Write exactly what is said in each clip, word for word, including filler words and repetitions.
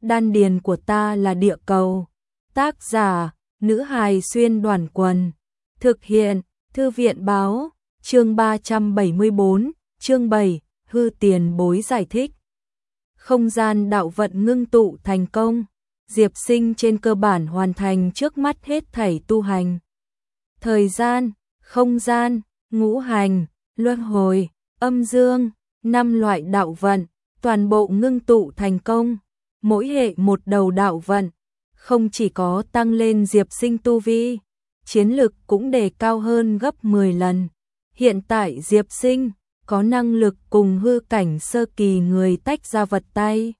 đan điền của ta là địa cầu. Tác giả, nữ hài xuyên đoàn quần. Thực hiện, thư viện báo, chương ba trăm bảy mươi bốn, chương bảy, hư tiền bối giải thích. Không gian đạo vận ngưng tụ thành công, Diệp Sinh trên cơ bản hoàn thành trước mắt hết thảy tu hành. Thời gian, không gian, ngũ hành, luân hồi, âm dương, năm loại đạo vận, toàn bộ ngưng tụ thành công. Mỗi hệ một đầu đạo vận, không chỉ có tăng lên Diệp Sinh tu vi, chiến lực cũng đề cao hơn gấp mười lần. Hiện tại Diệp Sinh có năng lực cùng hư cảnh sơ kỳ người tách ra vật tay.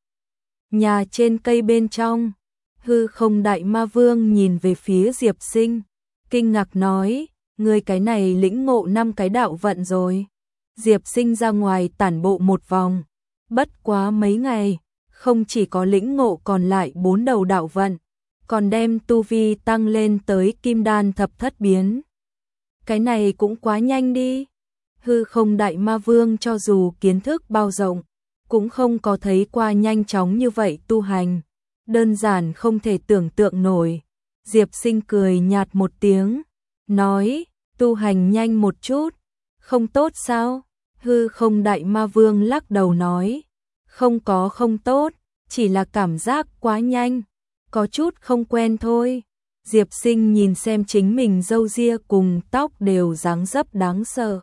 Nhà trên cây bên trong, hư không đại ma vương nhìn về phía Diệp Sinh, kinh ngạc nói, người cái này lĩnh ngộ năm cái đạo vận rồi. Diệp Sinh ra ngoài tản bộ một vòng, bất quá mấy ngày, không chỉ có lĩnh ngộ còn lại bốn đầu đạo vận, còn đem tu vi tăng lên tới kim đan thập thất biến. Cái này cũng quá nhanh đi. Hư không đại ma vương cho dù kiến thức bao rộng, cũng không có thấy qua nhanh chóng như vậy tu hành. Đơn giản không thể tưởng tượng nổi. Diệp Sinh cười nhạt một tiếng, nói, tu hành nhanh một chút, không tốt sao? Hư không đại ma vương lắc đầu nói, không có không tốt, chỉ là cảm giác quá nhanh, có chút không quen thôi. Diệp Sinh nhìn xem chính mình râu ria cùng tóc đều dáng dấp đáng sợ.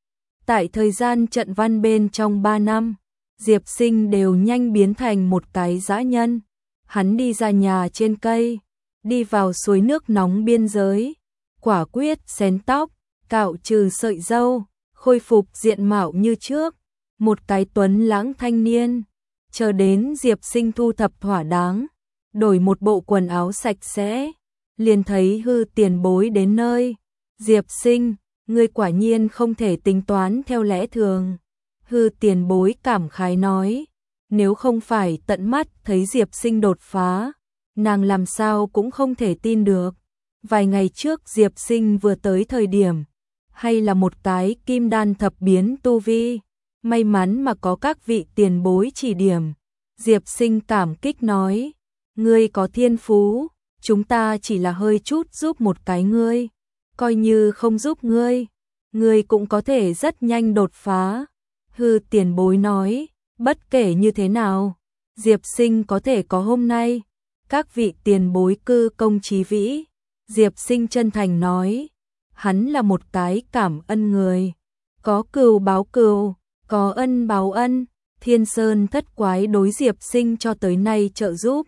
Tại thời gian trận văn bên trong ba năm, Diệp Sinh đều nhanh biến thành một cái dã nhân. Hắn đi ra nhà trên cây, đi vào suối nước nóng biên giới, quả quyết xén tóc, cạo trừ sợi râu, khôi phục diện mạo như trước, một cái tuấn lãng thanh niên. Chờ đến Diệp Sinh thu thập thỏa đáng, đổi một bộ quần áo sạch sẽ, liền thấy hư tiền bối đến nơi. Diệp Sinh, ngươi quả nhiên không thể tính toán theo lẽ thường. Hư tiền bối cảm khái nói, nếu không phải tận mắt thấy Diệp Sinh đột phá, nàng làm sao cũng không thể tin được. Vài ngày trước Diệp Sinh vừa tới thời điểm, hay là một cái kim đan thập biến tu vi, may mắn mà có các vị tiền bối chỉ điểm. Diệp Sinh cảm kích nói, ngươi có thiên phú, chúng ta chỉ là hơi chút giúp một cái ngươi, coi như không giúp ngươi, ngươi cũng có thể rất nhanh đột phá. Hư tiền bối nói, bất kể như thế nào, Diệp Sinh có thể có hôm nay, các vị tiền bối cư công trí vĩ. Diệp Sinh chân thành nói, hắn là một cái cảm ân người, có cừu báo cừu, có ân báo ân. Thiên Sơn thất quái đối Diệp Sinh cho tới nay trợ giúp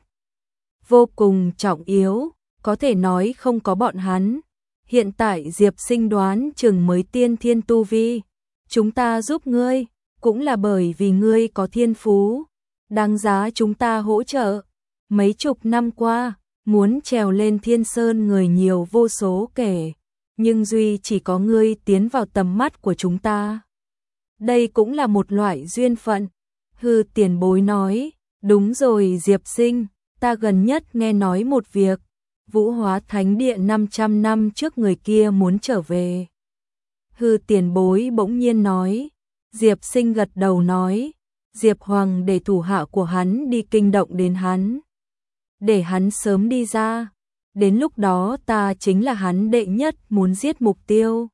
vô cùng trọng yếu, có thể nói không có bọn hắn, hiện tại Diệp Sinh đoán chừng mới tiên thiên tu vi. Chúng ta giúp ngươi, cũng là bởi vì ngươi có thiên phú, đáng giá chúng ta hỗ trợ. Mấy chục năm qua, muốn trèo lên Thiên Sơn người nhiều vô số kể, nhưng duy chỉ có ngươi tiến vào tầm mắt của chúng ta. Đây cũng là một loại duyên phận. Hư tiền bối nói, đúng rồi Diệp Sinh, ta gần nhất nghe nói một việc, Vũ Hóa Thánh Địa năm trăm năm trước người kia muốn trở về. Hư tiền bối bỗng nhiên nói. Diệp Sinh gật đầu nói, Diệp Hoàng để thủ hạ của hắn đi kinh động đến hắn, để hắn sớm đi ra, đến lúc đó ta chính là hắn đệ nhất muốn giết mục tiêu.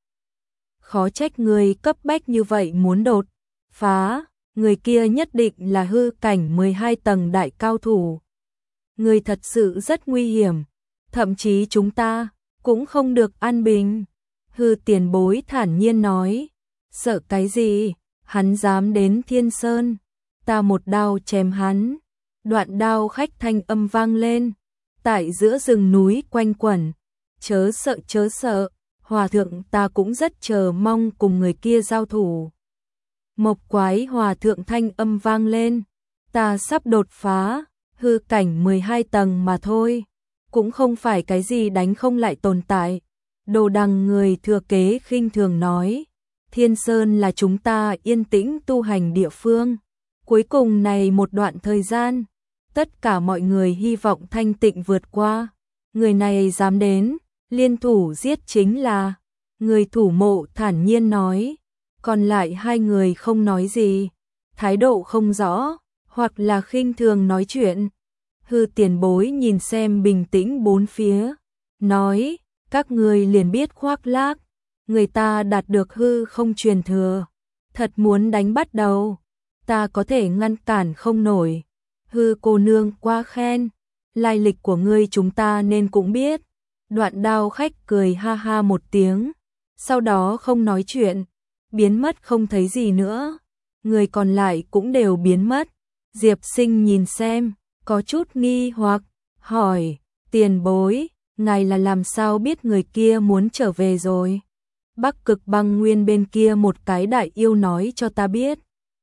Khó trách người cấp bách như vậy muốn đột phá, người kia nhất định là hư cảnh mười hai tầng đại cao thủ. Người thật sự rất nguy hiểm, thậm chí chúng ta cũng không được an bình. Hư tiền bối thản nhiên nói, sợ cái gì, hắn dám đến Thiên Sơn, ta một đao chém hắn. Đoạn đao khách thanh âm vang lên, tại giữa rừng núi quanh quẩn, chớ sợ chớ sợ, hòa thượng ta cũng rất chờ mong cùng người kia giao thủ. Mộc quái hòa thượng thanh âm vang lên, ta sắp đột phá, hư cảnh mười hai tầng mà thôi, cũng không phải cái gì đánh không lại tồn tại. Đồ Đằng người thừa kế khinh thường nói, Thiên Sơn là chúng ta yên tĩnh tu hành địa phương. Cuối cùng này một đoạn thời gian, tất cả mọi người hy vọng thanh tịnh vượt qua. Người này dám đến, liên thủ giết chính là. Người thủ mộ thản nhiên nói, còn lại hai người không nói gì, thái độ không rõ, hoặc là khinh thường nói chuyện. Hư tiền bối nhìn xem bình tĩnh bốn phía, nói, các ngươi liền biết khoác lác, người ta đạt được hư không truyền thừa, thật muốn đánh bắt đầu, ta có thể ngăn cản không nổi. Hư cô nương quá khen, lai lịch của ngươi chúng ta nên cũng biết. Đoạn Đao khách cười ha ha một tiếng, sau đó không nói chuyện, biến mất không thấy gì nữa. Người còn lại cũng đều biến mất. Diệp Sinh nhìn xem, có chút nghi hoặc, hỏi, tiền bối, ngài là làm sao biết người kia muốn trở về rồi? Bắc Cực Băng Nguyên bên kia một cái đại yêu nói cho ta biết.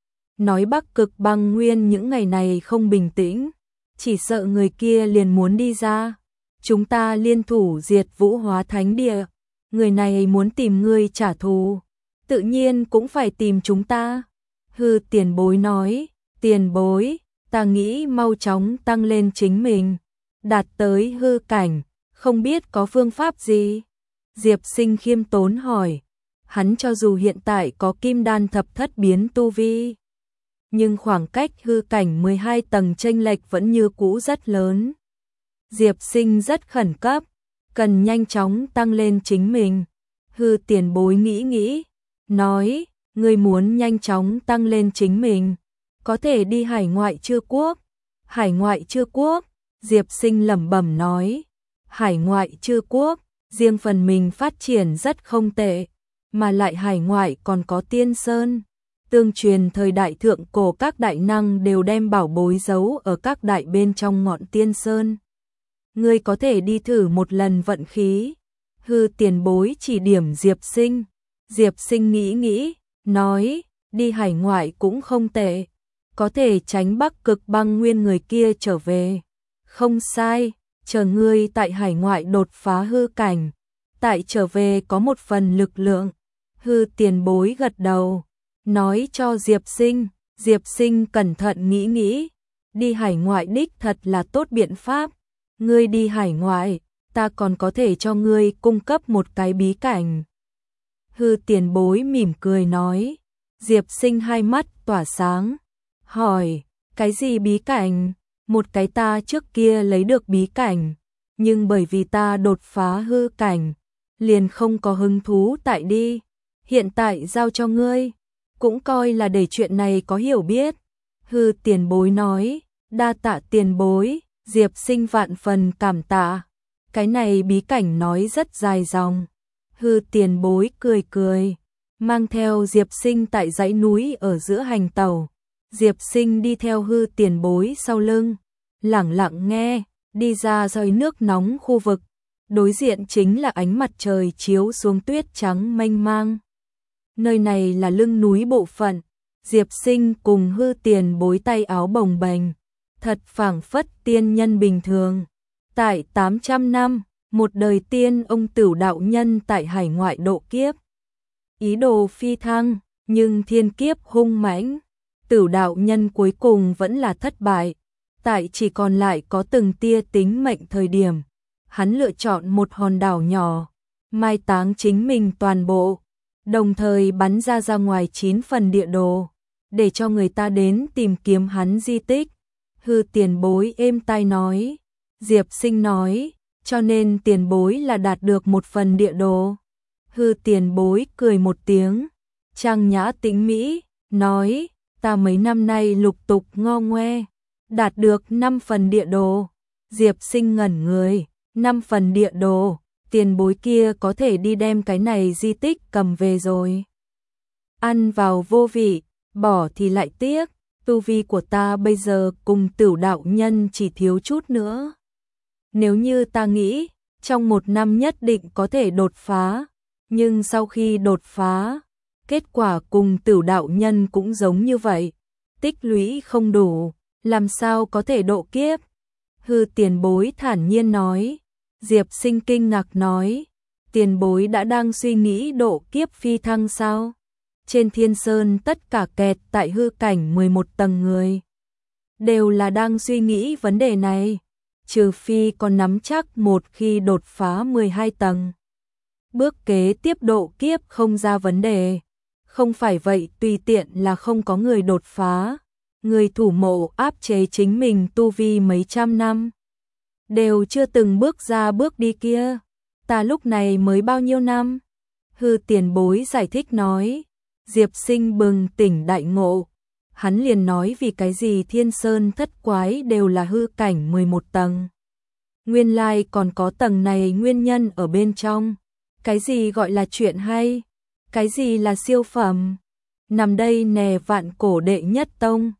Nói Bắc Cực Băng Nguyên những ngày này không bình tĩnh, chỉ sợ người kia liền muốn đi ra. Chúng ta liên thủ diệt Vũ Hóa Thánh Địa, người này muốn tìm ngươi trả thù, tự nhiên cũng phải tìm chúng ta. Hư tiền bối nói, tiền bối, ta nghĩ mau chóng tăng lên chính mình, đạt tới hư cảnh, không biết có phương pháp gì? Diệp Sinh khiêm tốn hỏi, hắn cho dù hiện tại có kim đan thập thất biến tu vi, nhưng khoảng cách hư cảnh mười hai tầng chênh lệch vẫn như cũ rất lớn. Diệp Sinh rất khẩn cấp, cần nhanh chóng tăng lên chính mình. Hư tiền bối nghĩ nghĩ, nói, ngươi muốn nhanh chóng tăng lên chính mình, có thể đi hải ngoại chư quốc. Hải ngoại chư quốc, Diệp Sinh lẩm bẩm nói, hải ngoại chư quốc, riêng phần mình phát triển rất không tệ, mà lại hải ngoại còn có Tiên Sơn. Tương truyền thời đại thượng cổ các đại năng đều đem bảo bối giấu ở các đại bên trong ngọn Tiên Sơn. Ngươi có thể đi thử một lần vận khí. Hư tiền bối chỉ điểm Diệp Sinh. Diệp Sinh nghĩ nghĩ, nói, đi hải ngoại cũng không tệ, có thể tránh Bắc Cực Băng Nguyên người kia trở về. Không sai, chờ ngươi tại hải ngoại đột phá hư cảnh, tại trở về có một phần lực lượng. Hư tiền bối gật đầu, nói cho Diệp Sinh. Diệp Sinh cẩn thận nghĩ nghĩ, đi hải ngoại đích thật là tốt biện pháp. Ngươi đi hải ngoại, ta còn có thể cho ngươi cung cấp một cái bí cảnh. Hư tiền bối mỉm cười nói. Diệp Sinh hai mắt tỏa sáng, hỏi, cái gì bí cảnh? Một cái ta trước kia lấy được bí cảnh, nhưng bởi vì ta đột phá hư cảnh, liền không có hứng thú tại đi. Hiện tại giao cho ngươi, cũng coi là để chuyện này có hiểu biết. Hư tiền bối nói, đa tạ tiền bối. Diệp Sinh vạn phần cảm tạ. Cái này bí cảnh nói rất dài dòng. Hư tiền bối cười cười, mang theo Diệp Sinh tại dãy núi ở giữa hành tàu. Diệp Sinh đi theo hư tiền bối sau lưng, lẳng lặng nghe, đi ra dòng nước nóng khu vực. Đối diện chính là ánh mặt trời chiếu xuống tuyết trắng mênh mang. Nơi này là lưng núi bộ phận. Diệp Sinh cùng hư tiền bối tay áo bồng bềnh, thật phảng phất tiên nhân bình thường. Tại tám trăm năm, một đời tiên ông Tửu đạo nhân tại hải ngoại độ kiếp, ý đồ phi thăng, nhưng thiên kiếp hung mãnh, Tửu đạo nhân cuối cùng vẫn là thất bại. Tại chỉ còn lại có từng tia tính mệnh thời điểm, hắn lựa chọn một hòn đảo nhỏ, mai táng chính mình toàn bộ, đồng thời bắn ra ra ngoài chín phần địa đồ, để cho người ta đến tìm kiếm hắn di tích. Hư tiền bối êm tai nói. Diệp Sinh nói, cho nên tiền bối là đạt được một phần địa đồ. Hư tiền bối cười một tiếng, trang nhã tĩnh mỹ, nói, ta mấy năm nay lục tục ngo ngoe, đạt được năm phần địa đồ. Diệp Sinh ngẩn người, năm phần địa đồ, tiền bối kia có thể đi đem cái này di tích cầm về rồi. Ăn vào vô vị, bỏ thì lại tiếc. Tu vi của ta bây giờ cùng Tửu đạo nhân chỉ thiếu chút nữa. Nếu như ta nghĩ, trong một năm nhất định có thể đột phá, nhưng sau khi đột phá, kết quả cùng Tửu đạo nhân cũng giống như vậy, tích lũy không đủ, làm sao có thể độ kiếp? Hư tiền bối thản nhiên nói. Diệp Sinh kinh ngạc nói, tiền bối đã đang suy nghĩ độ kiếp phi thăng sao? Trên Thiên Sơn tất cả kẹt tại hư cảnh mười một tầng người, đều là đang suy nghĩ vấn đề này, trừ phi còn nắm chắc một khi đột phá mười hai tầng. Bước kế tiếp độ kiếp không ra vấn đề, không phải vậy tùy tiện là không có người đột phá. người thủ mộ áp chế chính mình tu vi mấy trăm năm, đều chưa từng bước ra bước đi kia, ta lúc này mới bao nhiêu năm? Hư tiền bối giải thích nói. Diệp Sinh bừng tỉnh đại ngộ, hắn liền nói vì cái gì Thiên Sơn thất quái đều là hư cảnh mười một tầng. Nguyên lai còn có tầng này nguyên nhân ở bên trong. Cái gì gọi là chuyện hay? Cái gì là siêu phẩm? Nằm đây nè vạn cổ đệ nhất tông,